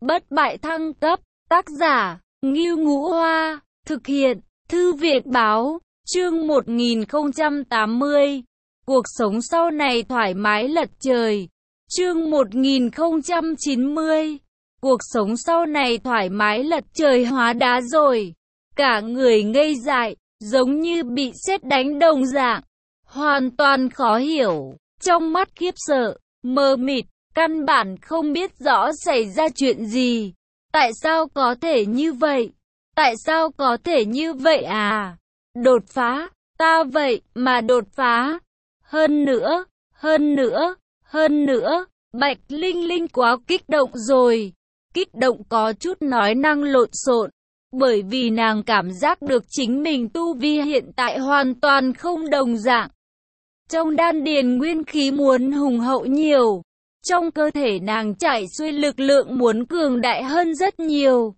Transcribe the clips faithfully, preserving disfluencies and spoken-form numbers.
Bất bại thăng cấp, tác giả, Ngưu Ngũ Hoa, thực hiện, Thư viện Báo, chương một nghìn không trăm tám mươi, cuộc sống sau này thoải mái lật trời, chương một nghìn không trăm chín mươi, cuộc sống sau này thoải mái lật trời hóa đá rồi, cả người ngây dại, giống như bị sét đánh đồng dạng, hoàn toàn khó hiểu, trong mắt khiếp sợ, mờ mịt, căn bản không biết rõ xảy ra chuyện gì. Tại sao có thể như vậy? Tại sao có thể như vậy à? Đột phá, ta vậy mà đột phá. Hơn nữa, hơn nữa, hơn nữa, Bạch Linh Linh quá kích động rồi. Kích động có chút nói năng lộn xộn, bởi vì nàng cảm giác được chính mình tu vi hiện tại hoàn toàn không đồng dạng. Trong đan điền nguyên khí muốn hùng hậu nhiều. Trong cơ thể nàng chảy xuôi lực lượng muốn cường đại hơn rất nhiều.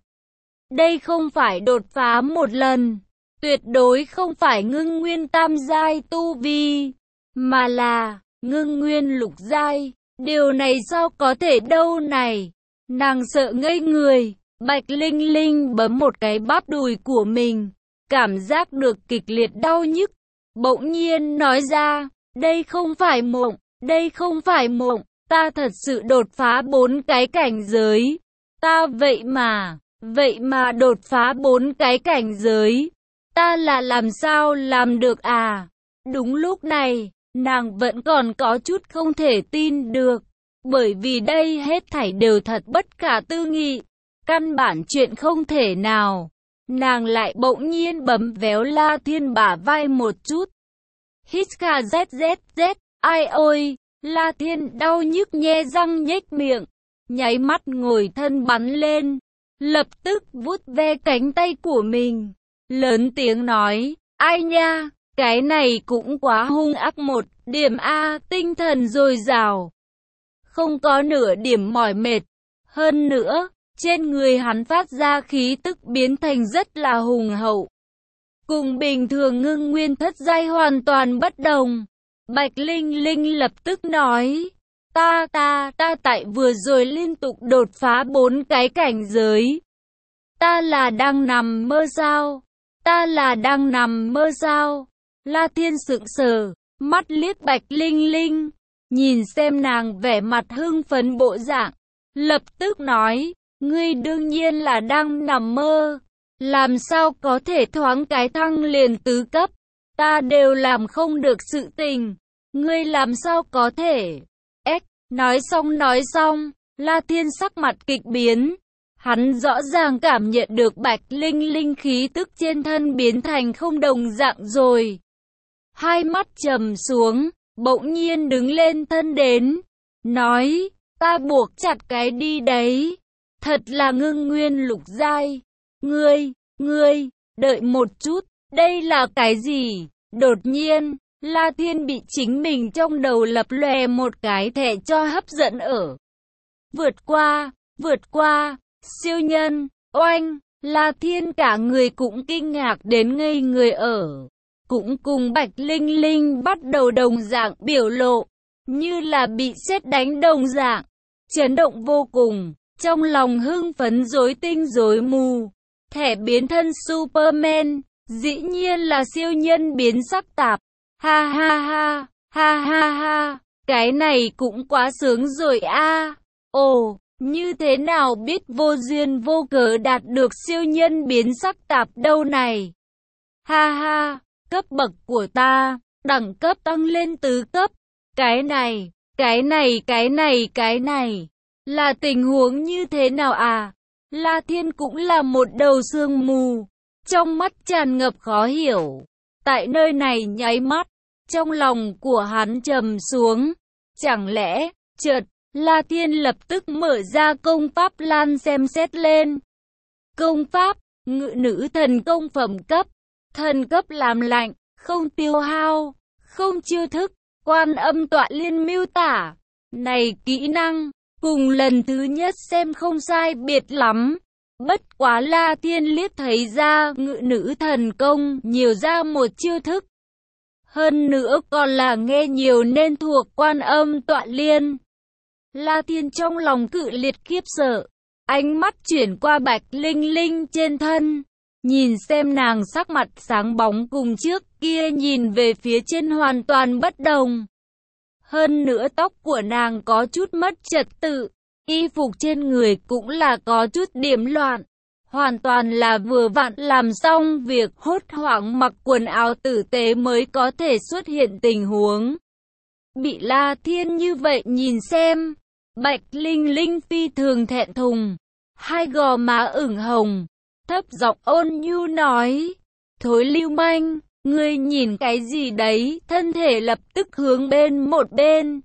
Đây không phải đột phá một lần, tuyệt đối không phải ngưng nguyên tam giai tu vi, mà là ngưng nguyên lục giai. Điều này sao có thể đâu này? Nàng sợ ngây người, Bạch Linh Linh bấm một cái bắp đùi của mình, cảm giác được kịch liệt đau nhức. Bỗng nhiên nói ra, đây không phải mộng, đây không phải mộng. Ta thật sự đột phá bốn cái cảnh giới. Ta vậy mà, vậy mà đột phá bốn cái cảnh giới. Ta là làm sao làm được à? Đúng lúc này, nàng vẫn còn có chút không thể tin được. Bởi vì đây hết thảy đều thật bất khả tư nghị. Căn bản chuyện không thể nào. Nàng lại bỗng nhiên bấm véo La Thiên bả vai một chút. Hít kha z z z, ai ôi! La Thiên đau nhức nhe răng nhếch miệng, nháy mắt ngồi thân bắn lên, lập tức vuốt ve cánh tay của mình, lớn tiếng nói, ai nha, cái này cũng quá hung ác một điểm a, tinh thần dồi dào, không có nửa điểm mỏi mệt, hơn nữa, trên người hắn phát ra khí tức biến thành rất là hùng hậu, cùng bình thường ngưng nguyên thất giai hoàn toàn bất đồng. Bạch Linh Linh lập tức nói, ta ta ta tại vừa rồi liên tục đột phá bốn cái cảnh giới. Ta là đang nằm mơ sao? Ta là đang nằm mơ sao? La Thiên sững sờ, mắt liếc Bạch Linh Linh, nhìn xem nàng vẻ mặt hưng phấn bộ dạng, lập tức nói, ngươi đương nhiên là đang nằm mơ. Làm sao có thể thoáng cái thăng liền tứ cấp? Ta đều làm không được sự tình. Ngươi làm sao có thể? Ếch, nói xong nói xong, La Thiên sắc mặt kịch biến. Hắn rõ ràng cảm nhận được Bạch Linh Linh khí tức trên thân biến thành không đồng dạng rồi. Hai mắt trầm xuống, bỗng nhiên đứng lên thân đến. Nói, ta buộc chặt cái đi đấy. Thật là ngưng nguyên lục giai. Ngươi, ngươi, đợi một chút, đây là cái gì? Đột nhiên, La Thiên bị chính mình trong đầu lập lòe một cái thẻ cho hấp dẫn ở. Vượt qua, vượt qua, siêu nhân, oanh, La Thiên cả người cũng kinh ngạc đến ngây người ở. Cũng cùng Bạch Linh Linh bắt đầu đồng dạng biểu lộ, như là bị sét đánh đồng dạng, chấn động vô cùng, trong lòng hưng phấn rối tinh rối mù. Thẻ biến thân Superman, dĩ nhiên là siêu nhân biến sắc tạp. Ha ha ha, ha ha ha, cái này cũng quá sướng rồi a. Ồ, như thế nào biết vô duyên vô cớ đạt được siêu nhân biến sắc tạp đâu này. Ha ha, cấp bậc của ta, đẳng cấp tăng lên tứ cấp. Cái này, cái này, cái này, cái này, là tình huống như thế nào à? La Thiên cũng là một đầu sương mù, trong mắt tràn ngập khó hiểu. Tại nơi này nháy mắt, trong lòng của hắn trầm xuống. Chẳng lẽ, chợt, La Thiên lập tức mở ra công pháp lan xem xét lên. Công pháp, ngự nữ thần công phẩm cấp, thần cấp làm lạnh, không tiêu hao, không chiêu thức, Quan Âm Tọa Liên miêu tả. Này kỹ năng, cùng lần thứ nhất xem không sai biệt lắm. Bất quá La Thiên liếc thấy ra ngự nữ thần công nhiều ra một chiêu thức. Hơn nữa còn là nghe nhiều nên thuộc Quan Âm Tọa Liên. La Thiên trong lòng cự liệt khiếp sợ. Ánh mắt chuyển qua Bạch Linh Linh trên thân, nhìn xem nàng sắc mặt sáng bóng cùng trước kia nhìn về phía trên hoàn toàn bất đồng. Hơn nữa tóc của nàng có chút mất trật tự, y phục trên người cũng là có chút điểm loạn. Hoàn toàn là vừa vặn làm xong việc hốt hoảng mặc quần áo tử tế mới có thể xuất hiện tình huống. Bị La Thiên như vậy nhìn xem, Bạch Linh Linh phi thường thẹn thùng, hai gò má ửng hồng, thấp giọng ôn nhu nói, thối lưu manh, ngươi nhìn cái gì đấy, thân thể lập tức hướng bên một bên.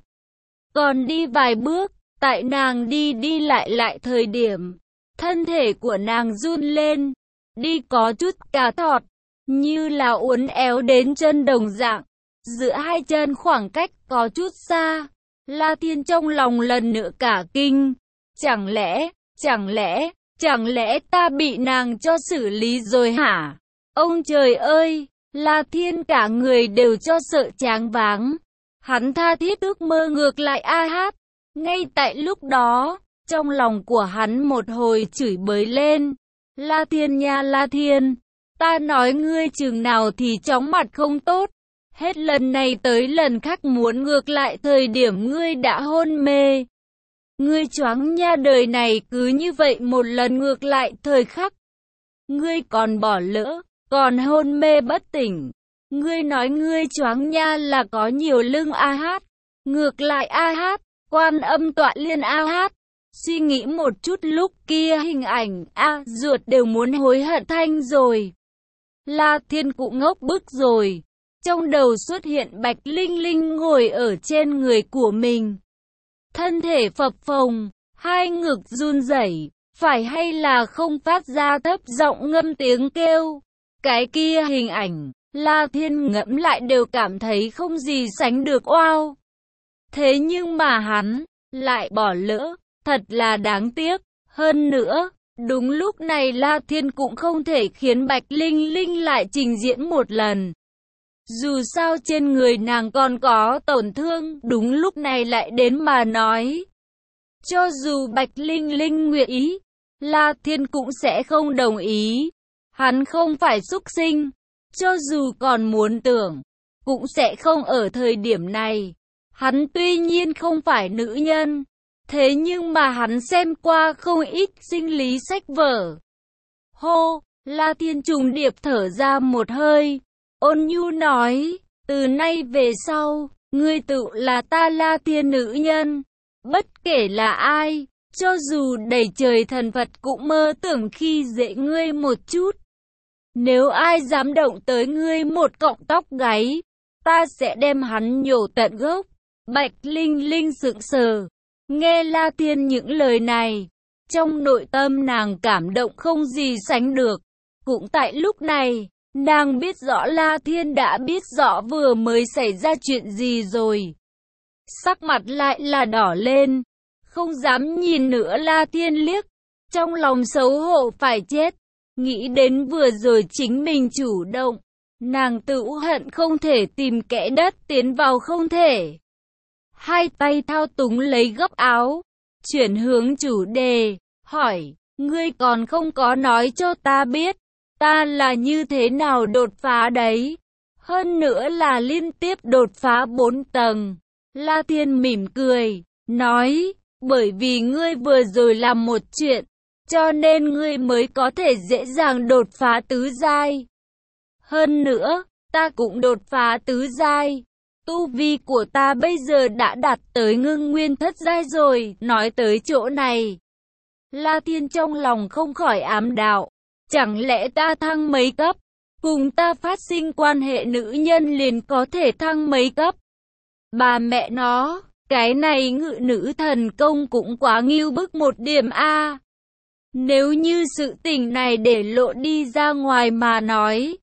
Còn đi vài bước, tại nàng đi đi lại lại thời điểm, thân thể của nàng run lên, đi có chút cà thọt, như là uốn éo đến chân đồng dạng. Giữa hai chân khoảng cách có chút xa, La Thiên trong lòng lần nữa cả kinh. Chẳng lẽ, chẳng lẽ, chẳng lẽ ta bị nàng cho xử lý rồi hả? Ông trời ơi, La Thiên cả người đều cho sợ choáng váng. Hắn tha thiết ước mơ ngược lại A Hát. Ngay tại lúc đó, trong lòng của hắn một hồi chửi bới lên. La Thiên nha La Thiên, ta nói ngươi chừng nào thì chóng mặt không tốt. Hết lần này tới lần khác muốn ngược lại thời điểm ngươi đã hôn mê. Ngươi choáng nha, đời này cứ như vậy một lần ngược lại thời khắc. Ngươi còn bỏ lỡ, còn hôn mê bất tỉnh. Ngươi nói ngươi choáng nha là có nhiều lưng A Hát. Ngược lại A Hát, Quan Âm tọa liên A Hát. Suy nghĩ một chút lúc kia hình ảnh A ruột đều muốn hối hận thanh rồi. La Thiên cũng ngốc bức rồi. Trong đầu xuất hiện Bạch Linh Linh ngồi ở trên người của mình. Thân thể phập phồng, hai ngực run rẩy, phải hay là không phát ra thấp giọng ngâm tiếng kêu. Cái kia hình ảnh, La Thiên ngẫm lại đều cảm thấy không gì sánh được oao. Thế nhưng mà hắn lại bỏ lỡ, thật là đáng tiếc. Hơn nữa, đúng lúc này La Thiên cũng không thể khiến Bạch Linh Linh lại trình diễn một lần. Dù sao trên người nàng còn có tổn thương, đúng lúc này lại đến mà nói. Cho dù Bạch Linh Linh nguyện ý, La Thiên cũng sẽ không đồng ý. Hắn không phải súc sinh, cho dù còn muốn tưởng, cũng sẽ không ở thời điểm này. Hắn tuy nhiên không phải nữ nhân, thế nhưng mà hắn xem qua không ít sinh lý sách vở. Hô, La Thiên trùng điệp thở ra một hơi. Ôn nhu nói, từ nay về sau, ngươi tự là ta La Thiên nữ nhân. Bất kể là ai, cho dù đầy trời thần Phật cũng mơ tưởng khi dễ ngươi một chút. Nếu ai dám động tới ngươi một cọng tóc gáy, ta sẽ đem hắn nhổ tận gốc. Bạch Linh Linh sững sờ, nghe La Thiên những lời này, trong nội tâm nàng cảm động không gì sánh được. Cũng tại lúc này, nàng biết rõ La Thiên đã biết rõ vừa mới xảy ra chuyện gì rồi. Sắc mặt lại là đỏ lên, không dám nhìn nữa La Thiên liếc, trong lòng xấu hổ phải chết. Nghĩ đến vừa rồi chính mình chủ động, nàng tự hận không thể tìm kẽ đất tiến vào không thể. Hai tay thao túng lấy góc áo, chuyển hướng chủ đề, hỏi, ngươi còn không có nói cho ta biết, ta là như thế nào đột phá đấy. Hơn nữa là liên tiếp đột phá bốn tầng. La Thiên mỉm cười, nói, bởi vì ngươi vừa rồi làm một chuyện, cho nên ngươi mới có thể dễ dàng đột phá tứ giai. Hơn nữa, ta cũng đột phá tứ giai. Tu vi của ta bây giờ đã đạt tới ngưng nguyên thất giai rồi. Nói tới chỗ này, La Thiên trong lòng không khỏi ám đạo. Chẳng lẽ ta thăng mấy cấp, cùng ta phát sinh quan hệ nữ nhân liền có thể thăng mấy cấp? Bà mẹ nó, cái này ngự nữ thần công cũng quá nghiêu bức một điểm a. Nếu như sự tình này để lộ đi ra ngoài mà nói,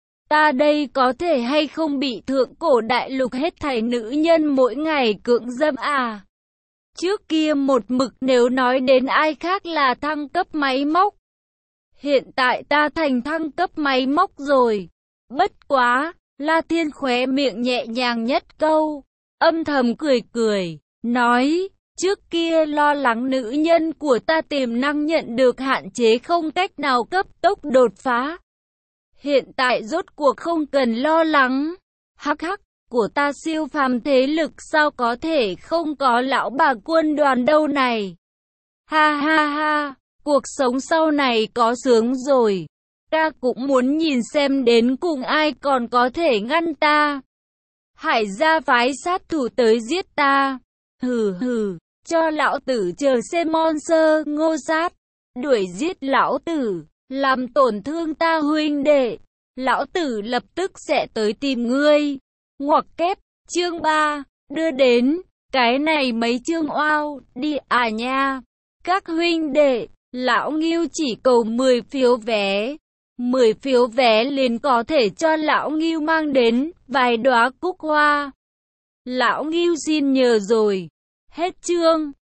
ta đây có thể hay không bị thượng cổ đại lục hết thảy nữ nhân mỗi ngày cưỡng dâm à? Trước kia một mực nếu nói đến ai khác là thăng cấp máy móc. Hiện tại ta thành thăng cấp máy móc rồi. Bất quá, La Thiên khóe miệng nhẹ nhàng nhất câu, âm thầm cười cười, nói, Trước kia lo lắng nữ nhân của ta tiềm năng nhận được hạn chế không cách nào cấp tốc đột phá. Hiện tại rốt cuộc không cần lo lắng. Hắc hắc, của ta siêu phàm thế lực sao có thể không có lão bà quân đoàn đâu này. Ha ha ha, cuộc sống sau này có sướng rồi. Ta cũng muốn nhìn xem đến cùng ai còn có thể ngăn ta. Hải gia phái sát thủ tới giết ta. Hừ hừ, cho lão tử chờ xem monster ngô sát. Đuổi giết lão tử, làm tổn thương ta huynh đệ. Lão tử lập tức sẽ tới tìm ngươi. Ngoặc kép, chương ba, đưa đến. Cái này mấy chương oao, đi à nha. Các huynh đệ, lão Ngưu chỉ cầu mười phiếu vé. mười phiếu vé liền có thể cho lão Ngưu mang đến vài đóa cúc hoa. Lão Ngưu xin nhờ rồi. Hết chương.